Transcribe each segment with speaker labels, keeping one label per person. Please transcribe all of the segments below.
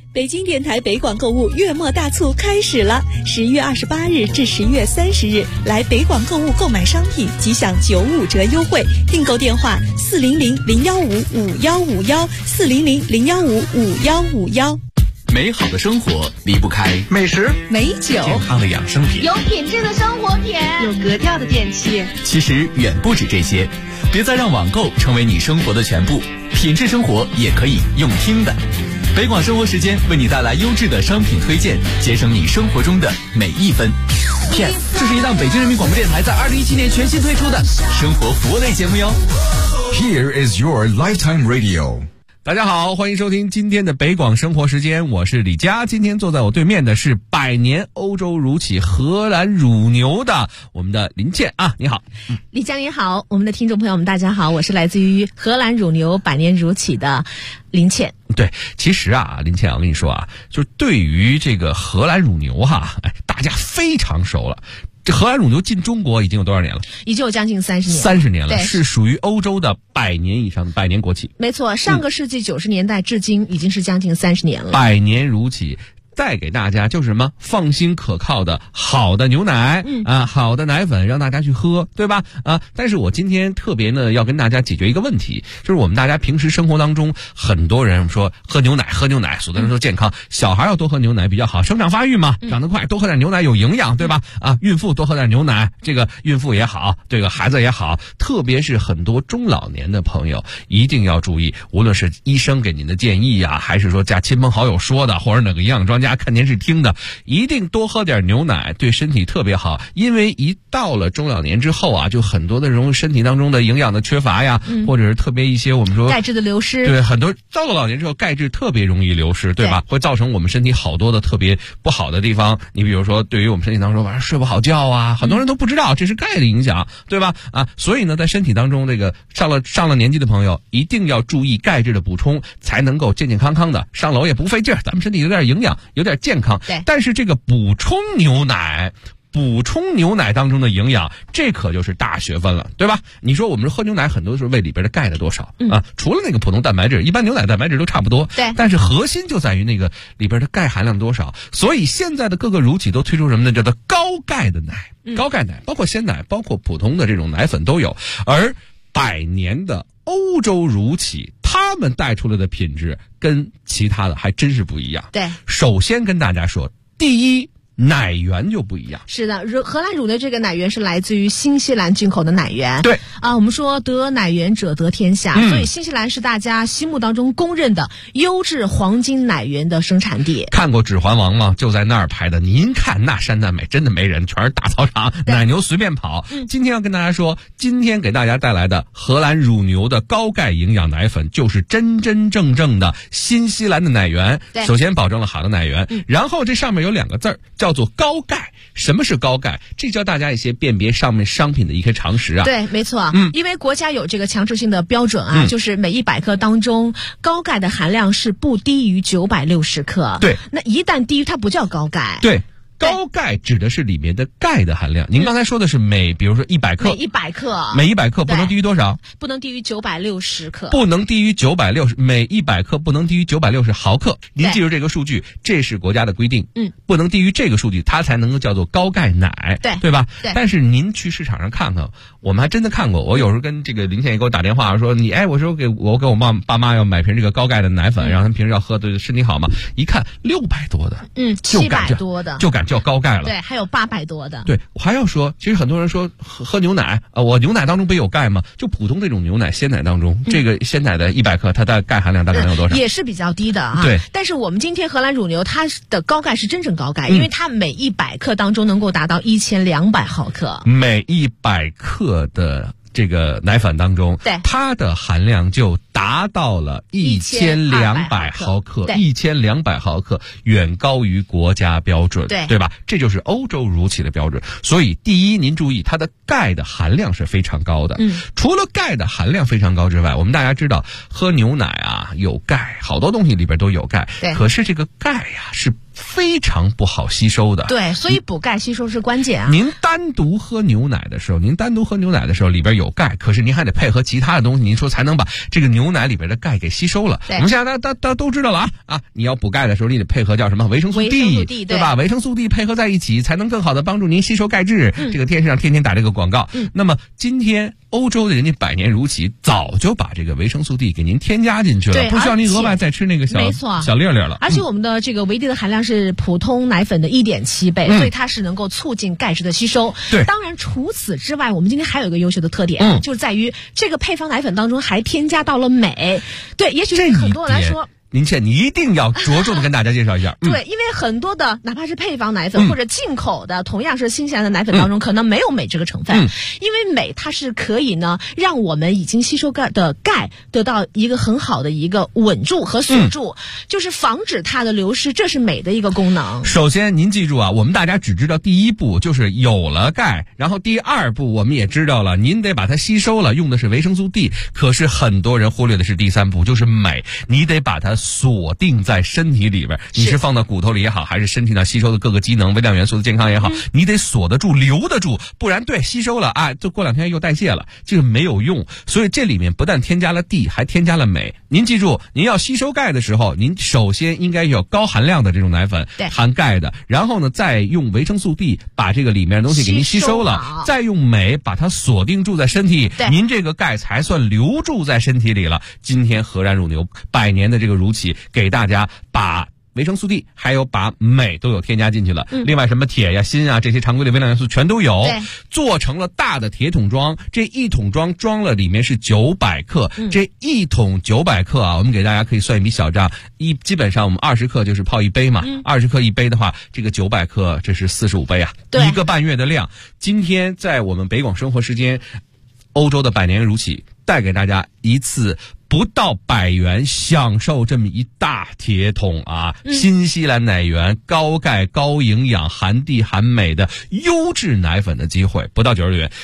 Speaker 1: 北京电台北广购物月末大促开始了，11月28日至10月30日，来北广购物购买商品即享95折优惠。订购电话400-015-5151，400-015-5151。
Speaker 2: 美好的生活离不开
Speaker 3: 美食、
Speaker 4: 美酒、
Speaker 2: 健康的养生品，
Speaker 5: 有品质的生活品，
Speaker 4: 有格调的电器。
Speaker 2: 其实远不止这些，别再让网购成为你生活的全部，品质生活也可以用听的。北广生活时间为你带来优质的商品推荐，节省你生活中的每一分。Yes， 这是一档北京人民广播电台在2017年全新推出的生活服务类节目哟。
Speaker 6: Here is your Lifetime Radio。
Speaker 3: 大家好，欢迎收听今天的北广生活时间，我是李佳。今天坐在我对面的是百年欧洲乳企荷兰乳牛的我们的林倩啊，你好。
Speaker 4: 李佳你好，我们的听众朋友们大家好，我是来自于荷兰乳牛百年乳企的林倩。
Speaker 3: 对，其实啊，林倩，我跟你说啊，就对于这个荷兰乳牛哈，大家非常熟了。这荷兰乳牛进中国已经有多少年了？
Speaker 4: 已经有将近30年。
Speaker 3: 30年了，是属于欧洲的100年以上的百年国企。
Speaker 4: 没错，上个世纪90年代至今已经是将近30年了。
Speaker 3: 百年乳企。带给大家就是什么放心可靠的好的牛奶好的奶粉让大家去喝，对吧？但是我今天特别呢要跟大家解决一个问题，就是我们大家平时生活当中很多人说喝牛奶，所有的人说健康，小孩要多喝牛奶比较好，生长发育嘛，长得快，多喝点牛奶有营养，对吧？孕妇多喝点牛奶，这个孕妇也好，这个孩子也好，特别是很多中老年的朋友一定要注意，无论是医生给您的建议啊，还是说家亲朋好友说的，或者哪个营养专家看电视听的，一定多喝点牛奶，对身体特别好。因为一到了中老年之后啊，就很多的这种身体当中的营养的缺乏呀，或者是特别一些我们说
Speaker 4: 钙质的流失，
Speaker 3: 对，很多到了老年之后钙质特别容易流失，对吧？会造成我们身体好多的特别不好的地方。你比如说对于我们身体当中晚上睡不好觉啊，很多人都不知道这是钙的影响，对吧？所以呢在身体当中这个上了年纪的朋友一定要注意钙质的补充，才能够健健康康的上楼也不费劲儿，咱们身体有点营养，有点健康。
Speaker 4: 对，
Speaker 3: 但是这个补充牛奶当中的营养，这可就是大学问了，对吧？你说我们喝牛奶很多时候喂里边的钙的多少除了那个普通蛋白质，一般牛奶蛋白质都差不多，
Speaker 4: 对，
Speaker 3: 但是核心就在于那个里边的钙含量多少。所以现在的各个乳企都推出什么呢？叫做高钙的奶，高钙奶包括鲜奶，包括普通的这种奶粉都有。而百年的欧洲乳企他们带出来的品质跟其他的还真是不一样。
Speaker 4: 对，
Speaker 3: 首先跟大家说，第一，奶源就不一样。
Speaker 4: 是的，荷兰乳的这个奶源是来自于新西兰进口的奶源。
Speaker 3: 对
Speaker 4: 我们说得奶源者得天下，所以新西兰是大家心目当中公认的优质黄金奶源的生产地。
Speaker 3: 看过《指环王》吗？就在那儿拍的。您看那山那美，真的没人，全是大操场，奶牛随便跑。今天要跟大家说，今天给大家带来的荷兰乳牛的高钙营养奶粉，就是真真正正的新西兰的奶源。首先保证了好的奶源，然后这上面有2个字叫做高钙。什么是高钙？这教大家一些辨别上面商品的一些常识啊。
Speaker 4: 对，没错。因为国家有这个强制性的标准就是每100克当中高钙的含量是不低于960克。
Speaker 3: 对，
Speaker 4: 那一旦低于它不叫高钙。
Speaker 3: 对，高钙指的是里面的钙的含量。您刚才说的是比如说100克，每100克不能低于多少？
Speaker 4: 不能低于960克。
Speaker 3: 不能低于960，每100克不能低于960毫克。您记住这个数据，这是国家的规定。不能低于这个数据，它才能够叫做高钙奶，对吧？
Speaker 4: 对。
Speaker 3: 但是您去市场上看看，我们还真的看过。我有时候跟这个林倩也给我打电话说，我说给我爸妈要买瓶这个高钙的奶粉，让他们平时要喝对身体好嘛。一看600多的
Speaker 4: ，700多的，
Speaker 3: 就敢叫高钙了。
Speaker 4: 对，还有800多的。
Speaker 3: 对，我还要说，其实很多人说喝牛奶我牛奶当中不有钙吗？就普通这种牛奶鲜奶当中，这个鲜奶的100克它的钙含量大概能有多少？
Speaker 4: 也是比较低的
Speaker 3: 对。
Speaker 4: 但是我们今天荷兰乳牛它的高钙是真正高钙，因为它每100克当中能够达到1200毫克。
Speaker 3: 每100克的这个奶粉当中，它的含量就达到了1200毫克，1200毫克，远高于国家标准，对吧？这就是欧洲乳企的标准。所以第一，您注意它的钙的含量是非常高的。除了钙的含量非常高之外，我们大家知道喝牛奶有钙，好多东西里边都有钙，可是这个钙是非常不好吸收的。
Speaker 4: 对，所以补钙吸收是关键啊。
Speaker 3: 您单独喝牛奶的时候，里边有钙，可是您还得配合其他的东西，您说才能把这个牛奶里边的钙给吸收了。我们现在大家都知道了啊，你要补钙的时候，你得配合叫什么维生素 D， 对吧？维生素 D 配合在一起，才能更好的帮助您吸收钙质。这个电视上天天打这个广告。那么今天欧洲的人家百年如期，早就把这个维生素 D 给您添加进去了，不需要您额外再吃那个小粒粒了。
Speaker 4: 而且我们的这个维 D 的含量是普通奶粉的1.7倍，所以它是能够促进钙质的吸收。
Speaker 3: 对，
Speaker 4: 当然除此之外，我们今天还有一个优秀的特点，就是在于这个配方奶粉当中还添加到了镁。对，也许对很多人来说。
Speaker 3: 您一定要着重的跟大家介绍一下。
Speaker 4: 对，因为很多的哪怕是配方奶粉或者进口的同样是新鲜的奶粉当中，可能没有镁这个成分。因为镁它是可以呢让我们已经吸收的钙得到一个很好的一个稳住和锁住，就是防止它的流失，这是镁的一个功能。
Speaker 3: 首先您记住啊，我们大家只知道第一步就是有了钙，然后第二步我们也知道了您得把它吸收了，用的是维生素 D， 可是很多人忽略的是第三步，就是镁，你得把它锁定在身体里边，你是放到骨头里也好，还是身体上吸收的各个机能微量元素的健康也好，你得锁得住留得住，不然对吸收了啊，就过2天又代谢了，这个没有用。所以这里面不但添加了 D， 还添加了镁。您记住，您要吸收钙的时候，您首先应该有高含量的这种奶粉，含钙的，然后呢再用维生素 D 把这个里面的东西给您吸收了，再用镁把它锁定住在身体，您这个钙才算留住在身体里了。今天和然乳牛100年的这个乳企给大家把维生素 D 还有把镁都有添加进去了，另外什么铁呀、锌啊这些常规的微量元素全都有，做成了大的铁桶装，这一桶装装了里面是900克，这一桶900克啊，我们给大家可以算一笔小账，基本上我们20克就是泡一杯嘛，20克一杯的话，这个900克这是45杯啊，1个半月的量。今天在我们北广生活时间欧洲的100年乳企带给大家一次不到100元享受这么一大铁桶啊，新西兰奶源高钙高营养含 D 含镁的优质奶粉的机会，不到90元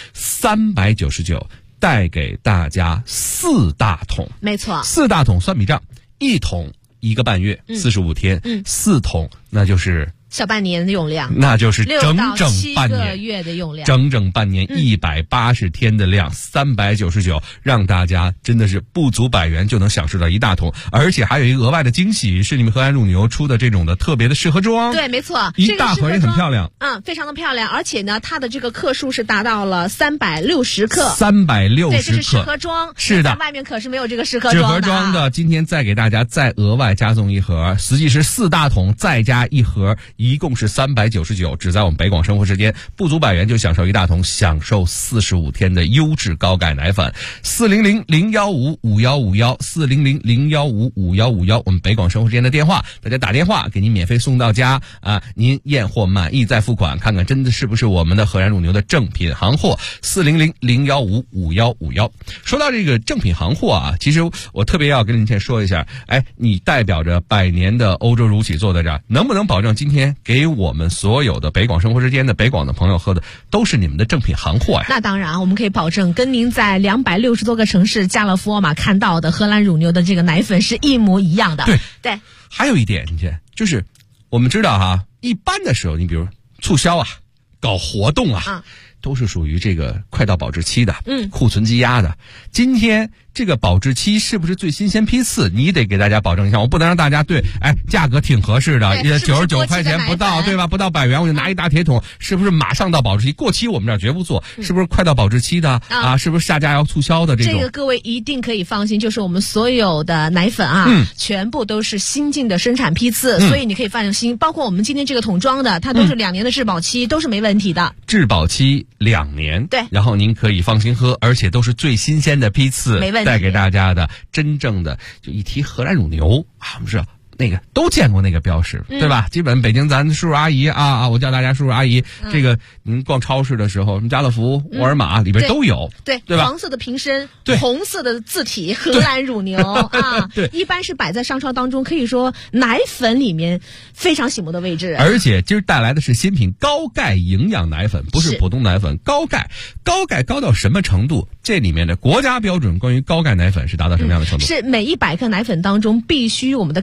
Speaker 3: ，399带给大家4大桶。没错，4大桶算笔账，一桶1个半月，45天，4桶那就是
Speaker 4: 小半年的用量，
Speaker 3: 那就是整整半年
Speaker 4: 6到7个月的用量，
Speaker 3: 整整半年180天的量，399，让大家真的是不足100元就能享受到一大桶，而且还有一个额外的惊喜，是你们和然乳牛出的这种的特别的试喝装。
Speaker 4: 对，没错，
Speaker 3: 一大盒也很漂亮，
Speaker 4: 非常的漂亮，而且呢，它的这个克数是达到了360克
Speaker 3: ，360克，
Speaker 4: 对，这是试喝装，
Speaker 3: 是的，
Speaker 4: 外面可是没有这个试喝装的。
Speaker 3: 试喝装的，今天再给大家再额外加送一盒，实际是4大桶再加一盒。一共是399，只在我们北广生活时间，不足100元就享受一大桶，享受45天的优质高钙奶粉。400-015-5151，400-015-5151，我们北广生活时间的电话，大家打电话给您免费送到家啊！您验货满意再付款，看看真的是不是我们的和然乳牛的正品行货。400-015-5151。说到这个正品行货啊，其实我特别要跟您先说一下，你代表着100年的欧洲乳企坐在这儿，能不能保证今天给我们所有的北广生活之间的北广的朋友喝的都是你们的正品行货呀？
Speaker 4: 那当然，我们可以保证跟您在260多个城市家乐福、沃尔玛看到的荷兰乳牛的这个奶粉是一模一样的。对，
Speaker 3: 还有一点，你看，就是我们知道哈，一般的时候，你比如促销啊，搞活动啊，都是属于这个快到保质期的，库存积压的。今天这个保质期是不是最新鲜批次？你得给大家保证一下，我不能让大家价格挺合适的，99块钱不到，对吧？不到100元我就拿一大铁桶，是不是马上到保质期？过期我们这儿绝不做，是不是快到保质期的啊？是不是下架要促销的这种？
Speaker 4: 这个各位一定可以放心，就是我们所有的奶粉全部都是新进的生产批次，所以你可以放心。包括我们今天这个桶装的，它都是2年的质保期，都是没问题的。
Speaker 3: 质保期2年，对，然后您可以放心喝，而且都是最新鲜的批次，没问题。带给大家的真正的，就一提荷兰乳牛啊，我们知道那个都见过那个标识，对吧？基本北京咱叔叔阿姨我叫大家叔叔阿姨，这个您逛超市的时候，家乐福、沃尔玛里边都有，对吧？
Speaker 4: 黄色的瓶身，红色的字体，荷兰乳牛啊，对，一般是摆在商超当中，可以说奶粉里面非常醒目的位置。
Speaker 3: 而且今儿带来的是新品高钙营养奶粉，不是普通奶粉，高钙高到什么程度？这里面的国家标准关于高钙奶粉是达到什么样的程度？
Speaker 4: 是每100克奶粉当中必须我们的钙含量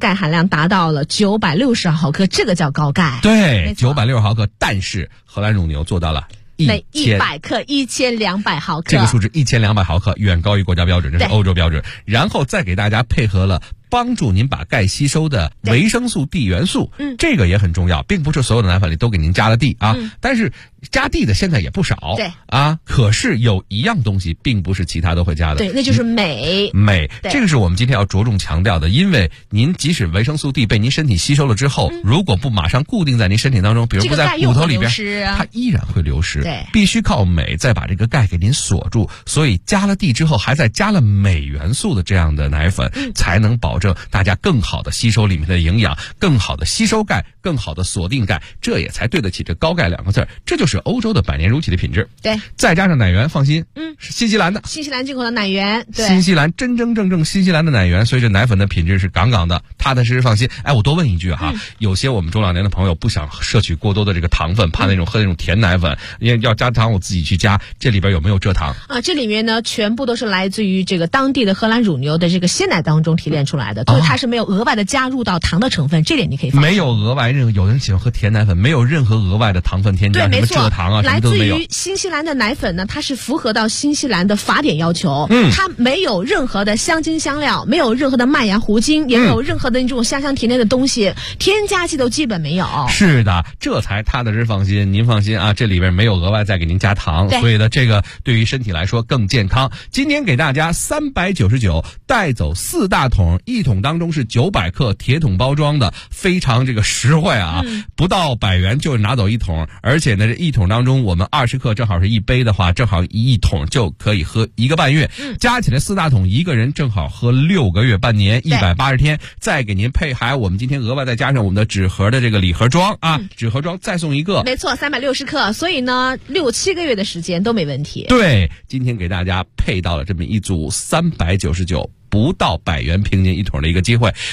Speaker 4: 量达到了960毫克，这个叫高钙。
Speaker 3: 对，960毫克，但是荷兰乳牛做到了
Speaker 4: 每100克1200毫克，
Speaker 3: 这个数值1200毫克远高于国家标准，这是欧洲标准。然后再给大家配合了帮助您把钙吸收的维生素 D 元素，这个也很重要，并不是所有的奶粉里都给您加了 D 啊，但是加 D 的现在也不少，
Speaker 4: 对
Speaker 3: 啊，可是有一样东西并不是其他都会加的，
Speaker 4: 对，那就是镁。
Speaker 3: 这个是我们今天要着重强调的，因为您即使维生素 D 被您身体吸收了之后，如果不马上固定在您身体当中，比如不在骨头里边，它依然会流失，
Speaker 4: 对，
Speaker 3: 必须靠镁再把这个钙给您锁住，所以加了 D 之后，还再加了镁元素的这样的奶粉，才能保证大家更好的吸收里面的营养，更好的吸收钙，更好的锁定钙，这也才对得起这高钙2个字。这就是欧洲的百年乳企的品质。
Speaker 4: 对，
Speaker 3: 再加上奶源，放心，是新西兰的，
Speaker 4: 新西兰进口的奶源，对，
Speaker 3: 新西兰真正新西兰的奶源，所以这奶粉的品质是杠杠的，踏踏实实放心。哎，我多问一句哈，有些我们中老年的朋友不想摄取过多的这个糖分，怕喝那种甜奶粉，因为要加糖我自己去加，这里边有没有蔗糖
Speaker 4: 啊？这里面呢全部都是来自于这个当地的荷兰乳牛的这个鲜奶当中提炼出来的，所以它是没有额外的加入到糖的成分，这点你可以放心。
Speaker 3: 没有额外任何，有人喜欢喝甜奶粉，没有任何额外的糖分添加，
Speaker 4: 对，
Speaker 3: 什么蔗糖啊，什么都没有。
Speaker 4: 来自于新西兰的奶粉呢，它是符合到新西兰的法典要求，它没有任何的香精香料，没有任何的麦芽糊精，也没有任何的这种香甜的东西，添加剂都基本没有。
Speaker 3: 是的，这才踏踏实放心。您放心啊，这里边没有额外再给您加糖，所以呢，这个对于身体来说更健康。今天给大家399带走4大桶，一桶当中是900克铁桶包装的，非常这个实惠啊，不到100元就拿走一桶，而且呢，这一桶当中我们20克正好是一杯的话，正好一桶就可以喝1个半月，加起来4大桶，一个人正好喝6个月半年，180天，再给您配还我们今天额外再加上我们的纸盒的这个礼盒装啊，纸盒装再送一个，
Speaker 4: 没错，360克，所以呢6-7个月的时间都没问题。
Speaker 3: 对，今天给大家配到了这么一组399。不到100元凭您一桶的一个机会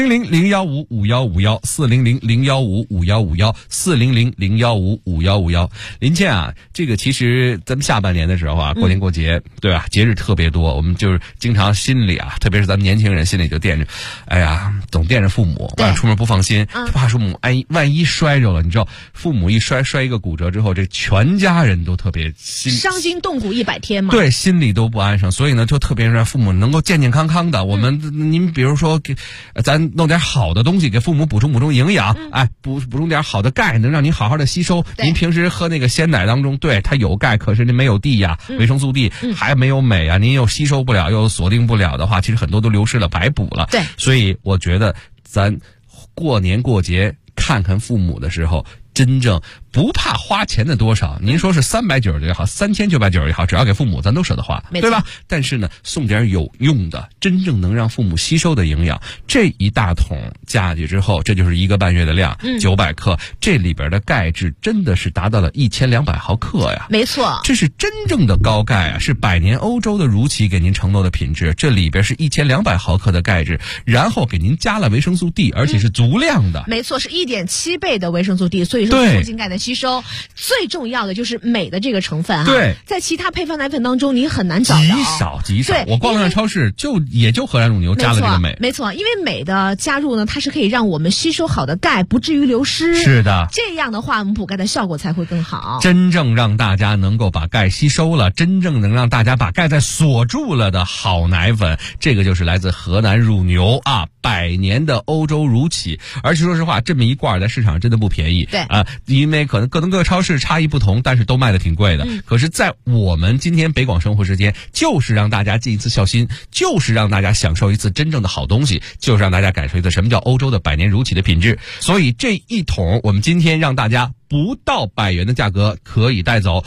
Speaker 3: ，400-015-5151，400-015-5151，400-015-5151。林倩啊，这个其实咱们下半年的时候啊，过年过节，对吧？节日特别多，我们就是经常心里啊，特别是咱们年轻人心里就惦着，哎呀，总惦着父母，晚上出门不放心，怕父母万一摔着了，你知道，父母一摔一个骨折之后，这全家人都特别
Speaker 4: 伤筋动骨100天嘛，
Speaker 3: 对，心里都不安生，所以呢，就特别让父母能够健健康康的，我们您比如说给咱弄点好的东西给父母补充营养，补充点好的钙，能让您好好的吸收。您平时喝那个鲜奶当中，对它有钙，可是您没有 D 呀，维生素 D 还没有镁啊，您又吸收不了，又锁定不了的话，其实很多都流失了，白补了。
Speaker 4: 对，
Speaker 3: 所以我觉得咱过年过节看看父母的时候，真正不怕花钱的多少，您说是390也好，3990也好，只要给父母咱都舍得花，对吧？但是呢，送点有用的，真正能让父母吸收的营养，这一大桶加下去之后，这就是1个半月的量，900克，这里边的钙质真的是达到了1200毫克呀，
Speaker 4: 没错，
Speaker 3: 这是真正的高钙啊，是百年欧洲的乳企给您承诺的品质，这里边是1200毫克的钙质，然后给您加了维生素 D， 而且是足量的，
Speaker 4: 没错，是1.7倍的维生素 D， 所以说促进钙的吸收。最重要的就是镁的这个成分
Speaker 3: 对，
Speaker 4: 在其他配方奶粉当中你很难找到，
Speaker 3: 极少。我逛上超市也就荷兰乳牛加了这个镁，
Speaker 4: 没错，因为镁的加入呢，它是可以让我们吸收好的钙不至于流失。
Speaker 3: 是的，
Speaker 4: 这样的话，我们补钙的效果才会更好。
Speaker 3: 真正让大家能够把钙吸收了，真正能让大家把钙再锁住了的好奶粉，这个就是来自荷兰乳牛啊，100年的欧洲乳企。而且说实话，这么一罐在市场真的不便宜，
Speaker 4: 对
Speaker 3: 啊，因为可能各个超市差异不同，但是都卖的挺贵的。可是在我们今天北广生活时间，就是让大家尽一次孝心，就是让大家享受一次真正的好东西，就是让大家感受一次什么叫欧洲的百年乳企的品质。所以这一桶我们今天让大家不到100元的价格可以带走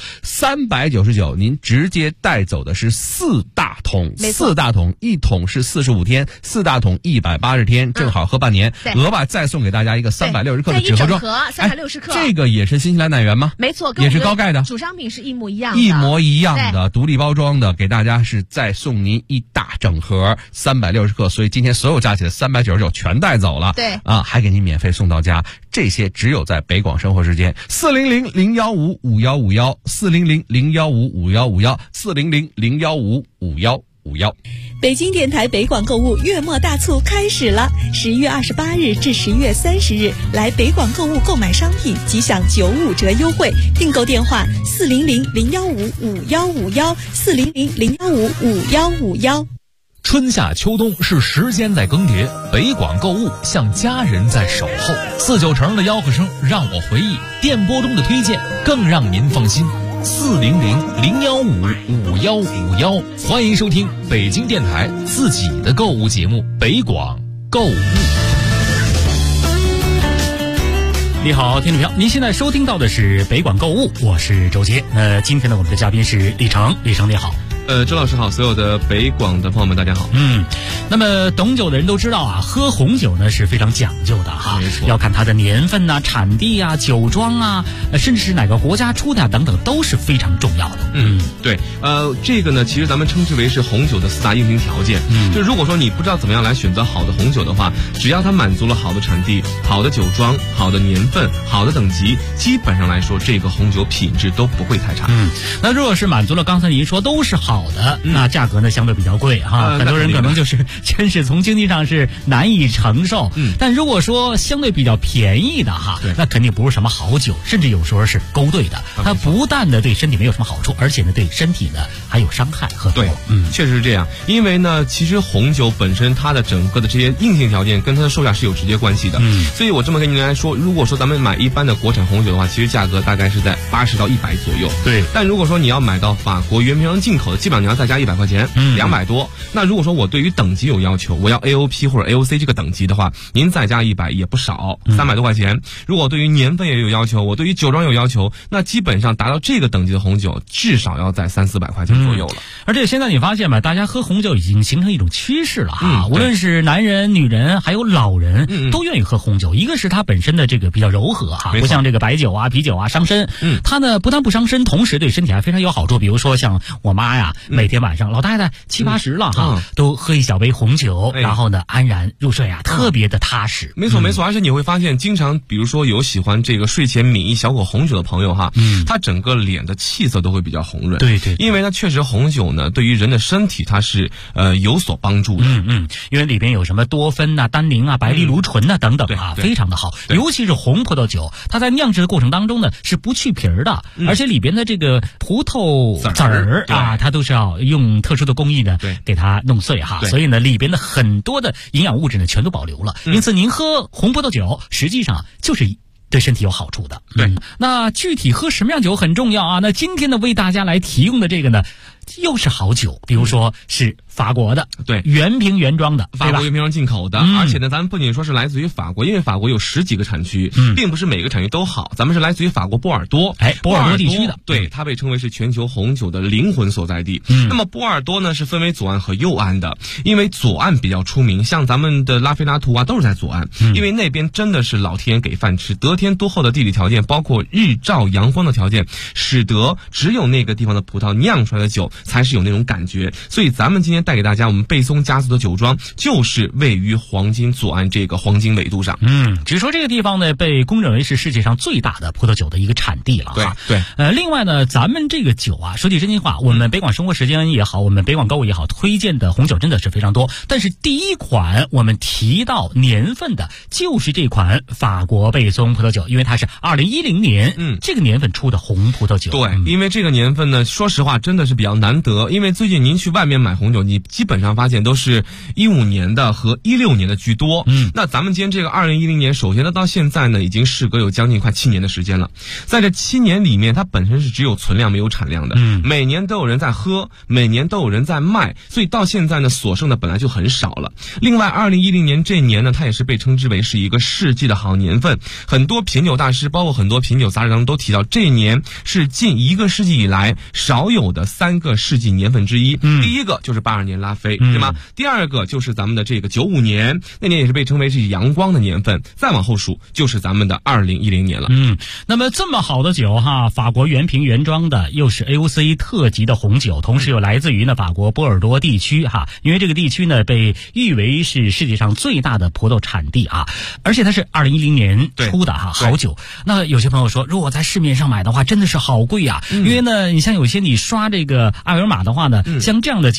Speaker 3: ，399，您直接带走的是4大桶，4大桶，一桶是45天，4大桶180天，正好喝半年。额外再送给大家一个360克的纸盒装
Speaker 4: ，360克，
Speaker 3: 这个也是新西兰奶源吗？
Speaker 4: 没错，
Speaker 3: 也是高钙的，
Speaker 4: 主商品是一模一样
Speaker 3: 的，独立包装的，给大家是再送您一大整盒360克，所以今天所有加起来399全带走了，
Speaker 4: 对
Speaker 3: 啊，还给您免费送到家。这些只有在北广生活时间，400-015-5151，400-015-5151，400-015-5151。 6151。
Speaker 1: 北京电台北广购物月末大促开始了，11月28日至10月30日，来北广购物购买商品即享95折优惠。订购电话400-015-5151，400-015-5151。
Speaker 5: 春夏秋冬是时间在更迭，北广购物像家人在守候。49城的吆喝声让我回忆，电波中的推荐更让您放心。400-015-5151，欢迎收听北京电台自己的购物节目北广购物。
Speaker 7: 你好，听众朋友，您现在收听到的是北广购物，我是周杰。今天呢，我们的嘉宾是李成，李成你好。
Speaker 3: 周老师好，所有的北广的朋友们大家好。
Speaker 7: 那么懂酒的人都知道啊，喝红酒呢是非常讲究的哈，
Speaker 3: 没错，
Speaker 7: 要看它的年份啊、产地啊、酒庄啊，甚至是哪个国家出的等等，都是非常重要的。
Speaker 3: 对，这个呢，其实咱们称之为是红酒的4大硬性条件。就如果说你不知道怎么样来选择好的红酒的话，只要它满足了好的产地、好的酒庄、好的年份、好的等级，基本上来说，这个红酒品质都不会太差。
Speaker 7: 那如果是满足了刚才您说都是好的，那价格呢相对比较贵哈，很多人可能就是真是从经济上是难以承受。但如果说相对比较便宜的哈，那肯定不是什么好酒，甚至有时候是勾兑的。它不但的对身体没有什么好处，而且呢对身体呢还有伤害和
Speaker 3: 对，确实是这样。因为呢，其实红酒本身它的整个的这些硬性条件跟它的售价是有直接关系的。所以我这么跟您来说，如果说咱们买一般的国产红酒的话，其实价格大概是在80到100左右。
Speaker 7: 对，
Speaker 3: 但如果说你要买到法国原瓶进口的，基本上你要再加100块钱，200多。那如果说我对于等级有要求，我要 AOP 或者 AOC 这个等级的话，您再加100也不少，300多块钱。如果对于年份也有要求，我对于酒庄有要求，那基本上达到这个等级的红酒，至少要在300-400块钱左右了。
Speaker 7: 而且现在你发现吧，大家喝红酒已经形成一种趋势了哈，无论是男人、女人，还有老人，都愿意喝红酒。一个是它本身的这个比较柔和哈，不像这个白酒啊、啤酒啊伤身。它呢不但不伤身，同时对身体还非常有好处。比如说像我妈呀，每天晚上老太太70-80了哈，都喝一小杯红酒，然后呢安然入睡啊，特别的踏实。
Speaker 3: 没错没错，而且你会发现，经常比如说有喜欢这个睡前抿一小口红酒的朋友哈，他整个脸的气色都会比较红润。
Speaker 7: 对，
Speaker 3: 因为呢，确实红酒呢对于人的身体它是有所帮助的。
Speaker 7: 因为里边有什么多酚啊、单宁啊、白藜芦醇啊等等啊，非常的好。尤其是红葡萄酒，它在酿制的过程当中呢是不去皮儿的，而且里边的这个葡萄籽儿啊，它都是要用特殊的工艺呢给它弄碎哈，所以呢里边的很多的营养物质呢全都保留了。因此您喝红葡萄酒实际上就是对身体有好处的。那具体喝什么样酒很重要啊。那今天呢为大家来提供的这个呢又是好酒，比如说是法国的，
Speaker 3: 对，
Speaker 7: 原瓶原装的，
Speaker 3: 法国原瓶装进口的，而且呢，咱们不仅说是来自于法国，因为法国有10几个产区，并不是每个产区都好，咱们是来自于法国波尔多，
Speaker 7: 波尔多地区的，
Speaker 3: 对，它被称为是全球红酒的灵魂所在地。那么波尔多呢是分为左岸和右岸的，因为左岸比较出名，像咱们的拉菲纳图啊都是在左岸，因为那边真的是老天给饭吃，得天独厚的地理条件，包括日照阳光的条件，使得只有那个地方的葡萄酿出来的酒才是有那种感觉。所以咱们今天带给大家我们贝松家族的酒庄，就是位于黄金左岸这个黄金纬度上。
Speaker 7: 据说这个地方呢被公认为是世界上最大的葡萄酒的一个产地了哈。
Speaker 3: 对，
Speaker 7: 另外呢，咱们这个酒啊，说句真心话，我们北广生活时间也好，我们北广购物也好，推荐的红酒真的是非常多。但是第一款我们提到年份的就是这款法国贝松葡萄酒，因为它是2010年这个年份出的红葡萄酒。
Speaker 3: 对，因为这个年份呢，说实话真的是比较难得，因为最近您去外面买红酒，你基本上发现都是15年的和16年的居多。那咱们今天这个2010年，首先呢到现在呢已经事隔有将近快7年的时间了，在这7年里面，它本身是只有存量没有产量的，每年都有人在喝，每年都有人在卖，所以到现在呢所剩的本来就很少了。另外2010年这一年呢，它也是被称之为是一个世纪的好年份，很多品酒大师包括很多品酒杂志当中都提到，这一年是近1个世纪以来少有的3个世纪年份之一。第一个就是82年拉菲，对吗？第二个就是咱们的这个95年，那年也是被称为是阳光的年份，再往后数就是咱们的2010年了。
Speaker 7: 那么这么好的酒哈，法国原瓶原装的，又是 AOC 特级的红酒，同时又来自于呢法国波尔多地区哈，因为这个地区呢被誉为是世界上最大的葡萄产地啊，而且它是2010年出的哈，好酒。那有些朋友说，如果在市面上买的话，真的是好贵啊，因为呢，你像有些你刷这个二维码的话呢，像这样的酒至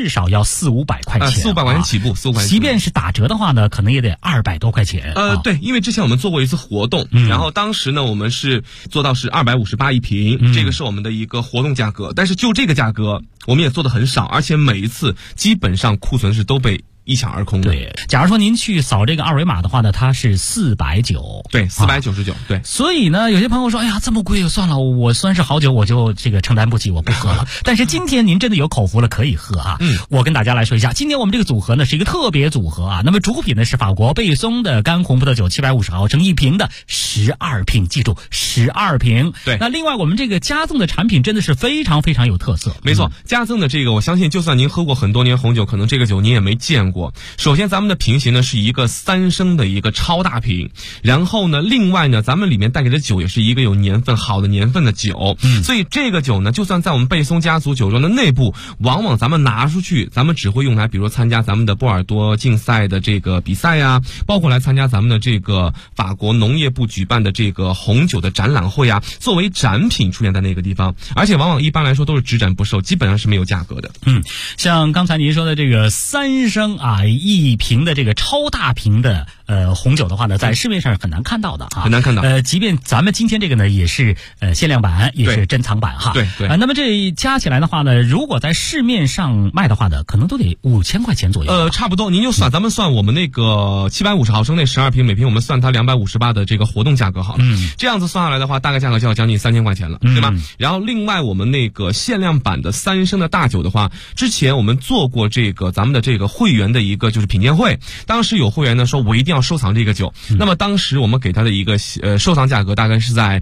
Speaker 7: 至少要400-500块钱
Speaker 3: ，400-500块钱起步，400-500块钱。
Speaker 7: 即便是打折的话呢，可能也得200多块钱。
Speaker 3: 对，因为之前我们做过一次活动，然后当时呢，我们是做到是258一瓶，这个是我们的一个活动价格。但是就这个价格，我们也做的很少，而且每一次基本上库存是都被一抢而空的。
Speaker 7: 对，假如说您去扫这个二维码的话呢，它是490，
Speaker 3: 对，499，对。
Speaker 7: 所以呢，有些朋友说，哎呀，这么贵，算了，我虽然是好酒，我就这个承担不起，我不喝了。但是今天您真的有口福了，可以喝啊。我跟大家来说一下，今天我们这个组合呢是一个特别组合啊。那么主品呢是法国贝松的干红葡萄酒，750毫升一瓶的12瓶，记住12瓶。
Speaker 3: 对。
Speaker 7: 那另外我们这个加赠的产品真的是非常非常有特色。
Speaker 3: 没错，加赠的这个，我相信就算您喝过很多年红酒，可能这个酒您也没见过。首先咱们的瓶型呢是一个3升的一个超大瓶，然后呢另外呢咱们里面带给的酒也是一个有年份好的年份的酒，所以这个酒呢就算在我们贝松家族酒庄的内部，往往咱们拿出去，咱们只会用来比如参加咱们的波尔多竞赛的这个比赛呀，包括来参加咱们的这个法国农业部举办的这个红酒的展览会啊，作为展品出现在那个地方，而且往往一般来说都是只展不售，基本上是没有价格的。
Speaker 7: 像刚才您说的这个3升啊一瓶的这个超大瓶的红酒的话呢，在市面上是很难看到的啊，
Speaker 3: 很难看到。
Speaker 7: 即便咱们今天这个呢也是限量版，也是珍藏版哈。
Speaker 3: 对。
Speaker 7: 那么这加起来的话呢，如果在市面上卖的话呢，可能都得5000块钱左右。
Speaker 3: 差不多，您就算咱们算我们那个750毫升那12瓶，每瓶我们算它258的这个活动价格好了。这样子算下来的话，大概价格就要将近3000块钱了，对吧？然后另外我们那个限量版的3升的大酒的话，之前我们做过这个咱们的这个会员的一个就是品鉴会，当时有会员呢说我一定要收藏这个酒，那么当时我们给他的一个收藏价格大概是在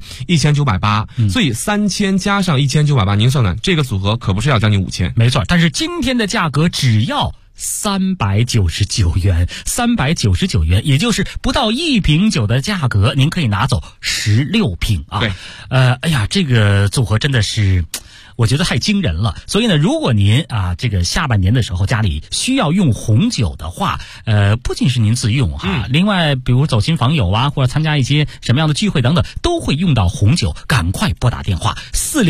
Speaker 3: 1980，所以3000加上1980，您算算这个组合可不是要将近5000。
Speaker 7: 没错，但是今天的价格只要399元，399元，也就是不到1瓶酒的价格，您可以拿走16瓶啊。
Speaker 3: 对，
Speaker 7: 哎呀，这个组合真的是，我觉得太惊人了。所以呢，如果您啊这个下半年的时候家里需要用红酒的话，不仅是您自用哈，另外比如走亲访友啊，或者参加一些什么样的聚会等等，都会用到红酒，赶快拨打电话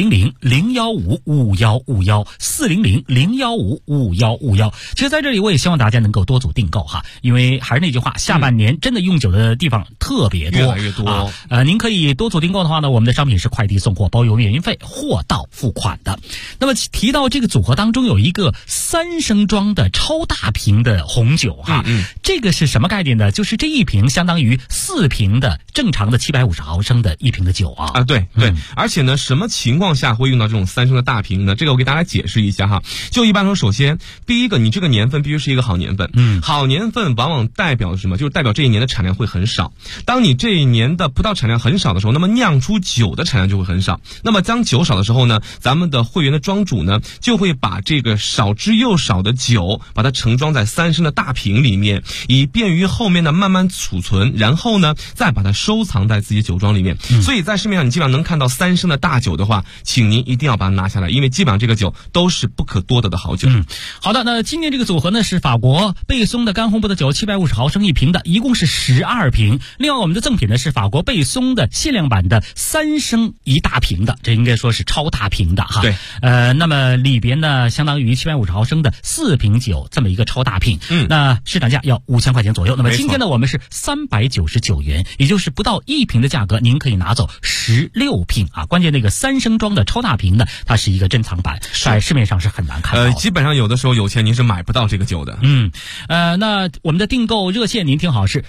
Speaker 7: 400-015-5151，400-015-5151。其实在这里我也希望大家能够多组订购哈，因为还是那句话，下半年真的用酒的地方特别多，
Speaker 3: 越来越多。
Speaker 7: 您可以多组订购的话呢，我们的商品是快递送货，包邮免运费，货到付款的。那么提到这个组合当中有一个3升装的超大瓶的红酒哈，这个是什么概念呢？就是这一瓶相当于4瓶的正常的750毫升的一瓶的酒啊。
Speaker 3: 对，而且呢，什么情况下会用到这种3升的大瓶呢？这个我给大家解释一下哈。就一般说，首先第一个，你这个年份必须是一个好年份，好年份往往代表什么？就是代表这一年的产量会很少。当你这一年的葡萄产量很少的时候，那么酿出酒的产量就会很少。那么当酒少的时候呢，咱们的会员的庄主呢，就会把这个少之又少的酒，把它盛装在3升的大瓶里面，以便于后面呢慢慢储存，然后呢再把它收藏在自己酒庄里面。所以在市面上你基本上能看到3升的大酒的话，请您一定要把它拿下来，因为基本上这个酒都是不可多得的好酒。
Speaker 7: 好的，那今天这个组合呢是法国贝松的干红葡萄酒，750毫升一瓶的，一共是12瓶。另外我们的赠品呢是法国贝松的限量版的3升一大瓶的，这应该说是超大瓶的哈。
Speaker 3: 对，
Speaker 7: 那么里边呢相当于750毫升的4瓶酒这么一个超大瓶，那市场价要5000块钱左右。那么今天呢我们是399元，也就是不到1瓶的价格，您可以拿走16瓶啊。关键那个3升装的超大瓶呢，它是一个珍藏版，在市面上是很难看到的。
Speaker 3: 基本上有的时候有钱您是买不到这个酒的。
Speaker 7: 那我们的订购热线您听好是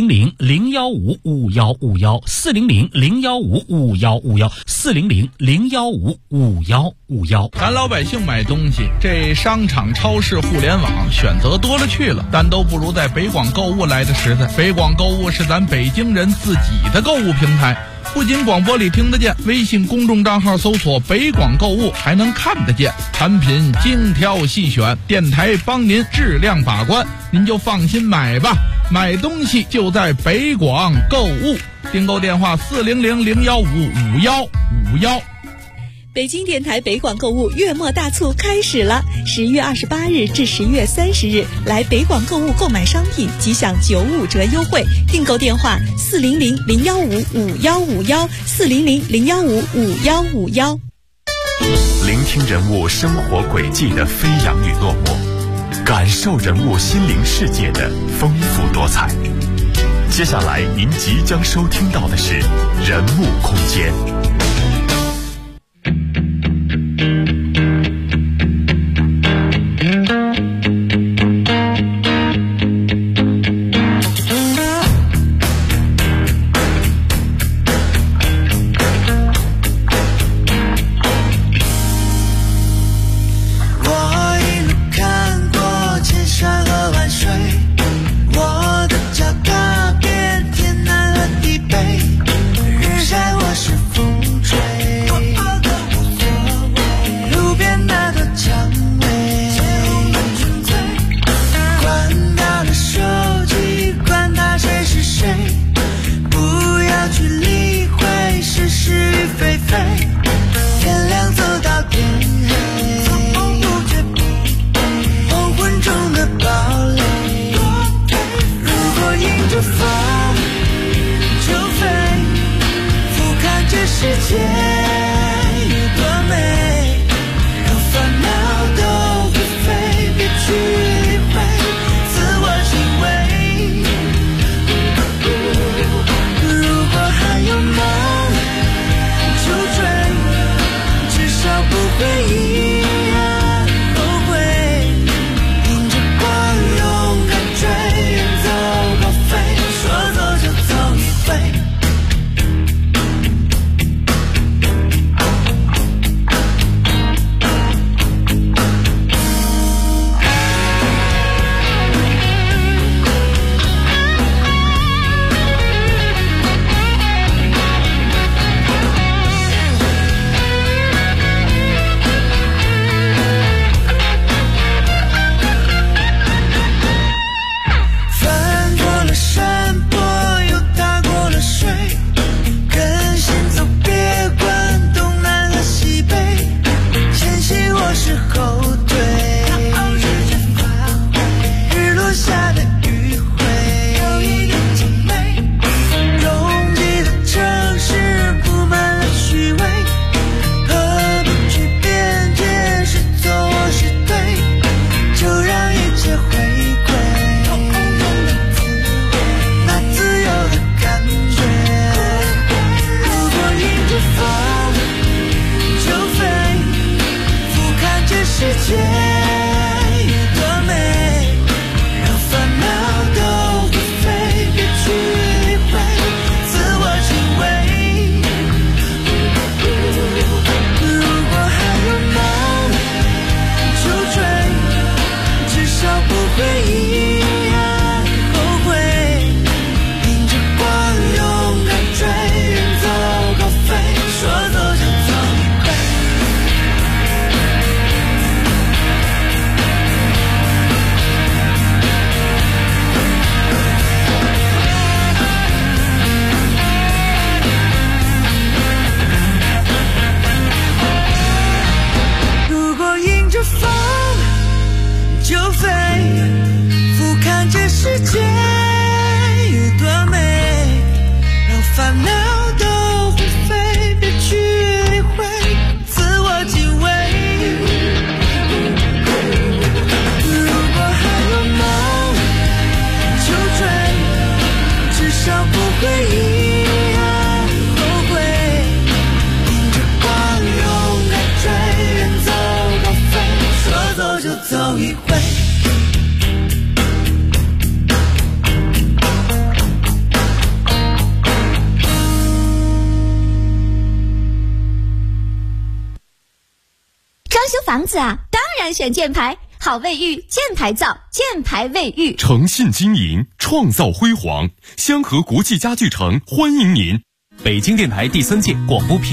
Speaker 7: 400-015-5151，400-015-5151，400-015-5151。
Speaker 8: 咱老百姓买东西，这商场、超市、互联网选择多了去了，但都不如在北广购物来的实在。北广购物是咱北京人自己的购物平台，不仅广播里听得见，微信公众账号搜索北广购物还能看得见，产品精挑细选，电台帮您质量把关，您就放心买吧。买东西就在北广购物，订购电话400-015-5151。
Speaker 1: 北京电台北广购物月末大促开始了，10月28日至10月30日，来北广购物购买商品即享95折优惠。订购电话400-015-5151，400-015-5151。
Speaker 9: 聆听人物生活轨迹的飞扬与落寞， 感受人物心灵世界的丰富多彩。接下来您即将收听到的是人物空间。
Speaker 10: 房子啊，当然选箭牌，好卫浴，箭牌造，箭牌卫浴，
Speaker 9: 诚信经营，创造辉煌。香河国际家具城欢迎您。北京电台第3届广播评